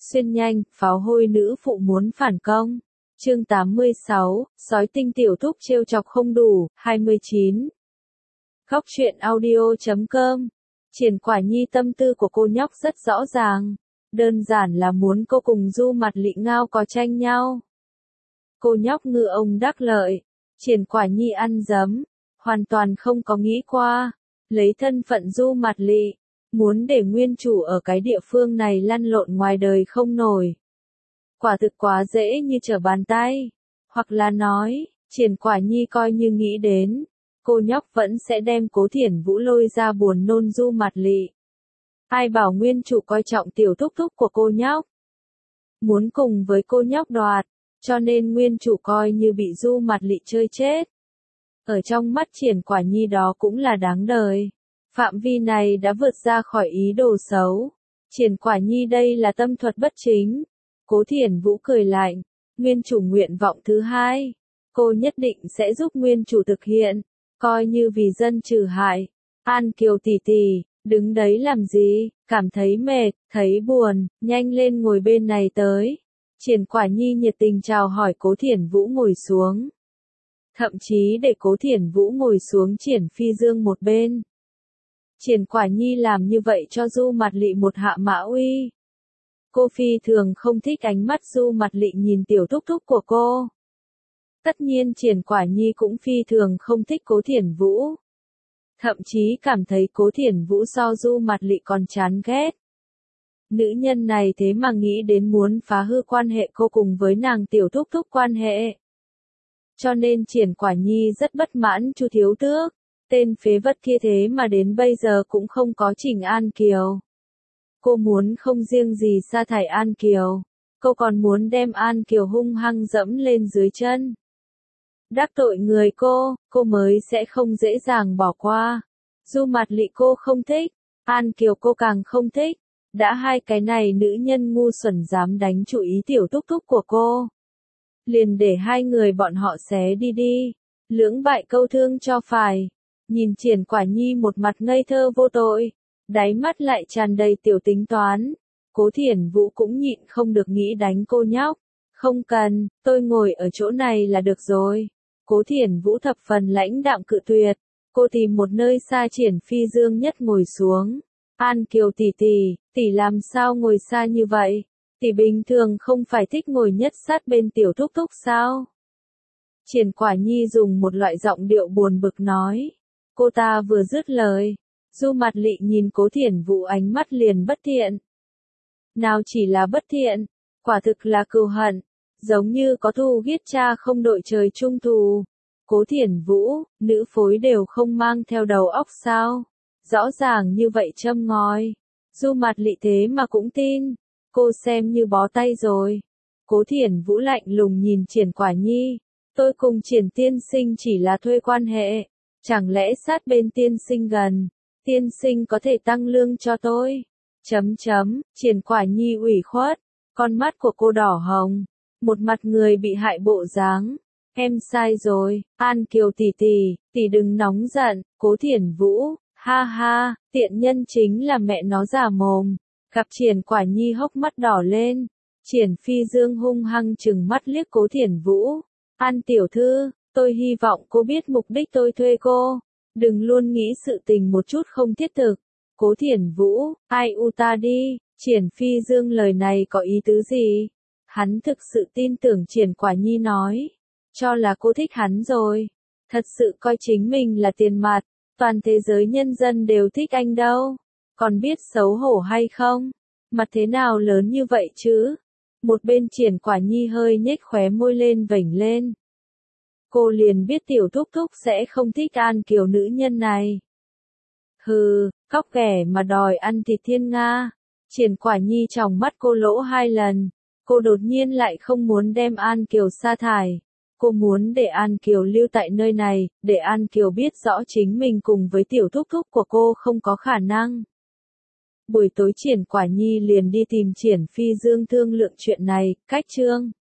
Xuyên nhanh, pháo hôi nữ phụ muốn phản công. Chương 86, sói tinh tiểu thúc trêu chọc không đủ, 29. Góc truyện audio.com. Triển Quả Nhi tâm tư của cô nhóc rất rõ ràng. Đơn giản là muốn cô cùng Du Mặt Lị ngao có tranh nhau. Cô nhóc ngư ông đắc lợi. Triển Quả Nhi ăn dấm. Hoàn toàn không có nghĩ qua. Lấy thân phận Du Mặt Lị. Muốn để nguyên chủ ở cái địa phương này lăn lộn ngoài đời không nổi. Quả thực quá dễ như trở bàn tay. Hoặc là nói, Triển Quả Nhi coi như nghĩ đến. Cô nhóc vẫn sẽ đem Cố Thiển Vũ lôi ra buồn nôn Du Mặt Lị. Ai bảo nguyên chủ coi trọng tiểu thúc thúc của cô nhóc. Muốn cùng với cô nhóc đoạt, cho nên nguyên chủ coi như bị Du Mặt Lị chơi chết. Ở trong mắt Triển Quả Nhi đó cũng là đáng đời. Phạm vi này đã vượt ra khỏi ý đồ xấu. Triển Quả Nhi đây là tâm thuật bất chính. Cố Thiển Vũ cười lạnh. Nguyên chủ nguyện vọng thứ hai. Cô nhất định sẽ giúp nguyên chủ thực hiện. Coi như vì dân trừ hại. An Kiều tỷ tỷ, đứng đấy làm gì, cảm thấy mệt, thấy buồn, nhanh lên ngồi bên này tới. Triển Quả Nhi nhiệt tình chào hỏi Cố Thiển Vũ ngồi xuống. Thậm chí để Cố Thiển Vũ ngồi xuống Triển Phi Dương một bên. Triển Quả Nhi làm như vậy cho Du Mặt Lị một hạ mã uy. Cô phi thường không thích ánh mắt Du Mặt Lị nhìn tiểu thúc thúc của cô. Tất nhiên Triển Quả Nhi cũng phi thường không thích Cố Thiển Vũ. Thậm chí cảm thấy Cố Thiển Vũ so Du Mặt Lị còn chán ghét. Nữ nhân này thế mà nghĩ đến muốn phá hư quan hệ cô cùng với nàng tiểu thúc thúc quan hệ. Cho nên Triển Quả Nhi rất bất mãn Chu thiếu tước. Tên phế vật kia thế mà đến bây giờ cũng không có chỉnh An Kiều. Cô muốn không riêng gì sa thải An Kiều. Cô còn muốn đem An Kiều hung hăng dẫm lên dưới chân. Đắc tội người cô mới sẽ không dễ dàng bỏ qua. Du Mặt Lị cô không thích, An Kiều cô càng không thích. Đã hai cái này nữ nhân ngu xuẩn dám đánh chủ ý tiểu thúc thúc của cô. Liền để hai người bọn họ xé đi. Lưỡng bại câu thương cho phải. Nhìn Triển Quả Nhi một mặt ngây thơ vô tội. Đáy mắt lại tràn đầy tiểu tính toán. Cố Thiển Vũ cũng nhịn không được nghĩ đánh cô nhóc. Không cần, tôi ngồi ở chỗ này là được rồi. Cố Thiển Vũ thập phần lãnh đạm cự tuyệt. Cô tìm một nơi xa Triển Phi Dương nhất ngồi xuống. An Kiều tỷ tỷ làm sao ngồi xa như vậy? Tỷ bình thường không phải thích ngồi nhất sát bên tiểu thúc thúc sao? Triển Quả Nhi dùng một loại giọng điệu buồn bực nói. Cô ta vừa dứt lời. Du Mặt Lị nhìn Cố Thiển Vũ ánh mắt liền bất thiện. Nào chỉ là bất thiện, quả thực là cừu hận. Giống như có thù giết cha không đội trời chung thù. Cố Thiển Vũ, nữ phối đều không mang theo đầu óc sao? Rõ ràng như vậy châm ngòi. Du Mặt Lị thế mà cũng tin. Cô xem như bó tay rồi. Cố Thiển Vũ lạnh lùng nhìn Triển Quả Nhi. Tôi cùng Triển tiên sinh chỉ là thuê quan hệ. Chẳng lẽ sát bên tiên sinh gần, tiên sinh có thể tăng lương cho tôi? Triển Quả Nhi ủy khuất. Con mắt của cô đỏ hồng. Một mặt người bị hại bộ dáng. Em sai rồi, An Kiều tỷ đừng nóng giận. Cố Thiển Vũ, ha ha, tiện nhân chính là mẹ nó già mồm. Gặp Triển Quả Nhi hốc mắt đỏ lên. Triển Phi Dương hung hăng trừng mắt liếc Cố Thiển Vũ. An tiểu thư, tôi hy vọng cô biết mục đích tôi thuê cô. Đừng luôn nghĩ sự tình một chút không thiết thực. Cố Thiển Vũ, ai u ta đi. Triển Phi Dương lời này có ý tứ gì? Hắn thực sự tin tưởng Triển Quả Nhi nói. Cho là cô thích hắn rồi. Thật sự coi chính mình là tiền mặt. Toàn thế giới nhân dân đều thích anh đâu. Còn biết xấu hổ hay không? Mặt thế nào lớn như vậy chứ? Một bên Triển Quả Nhi hơi nhếch khóe môi lên vểnh lên. Cô liền biết tiểu thúc thúc sẽ không thích An Kiều nữ nhân này. Hừ, cóc ghẻ mà đòi ăn thịt thiên nga. Triển Quả Nhi tròng mắt cô lỗ hai lần. Cô đột nhiên lại không muốn đem An Kiều sa thải. Cô muốn để An Kiều lưu tại nơi này, để An Kiều biết rõ chính mình cùng với tiểu thúc thúc của cô không có khả năng. Buổi tối Triển Quả Nhi liền đi tìm Triển Phi Dương thương lượng chuyện này, cách chương.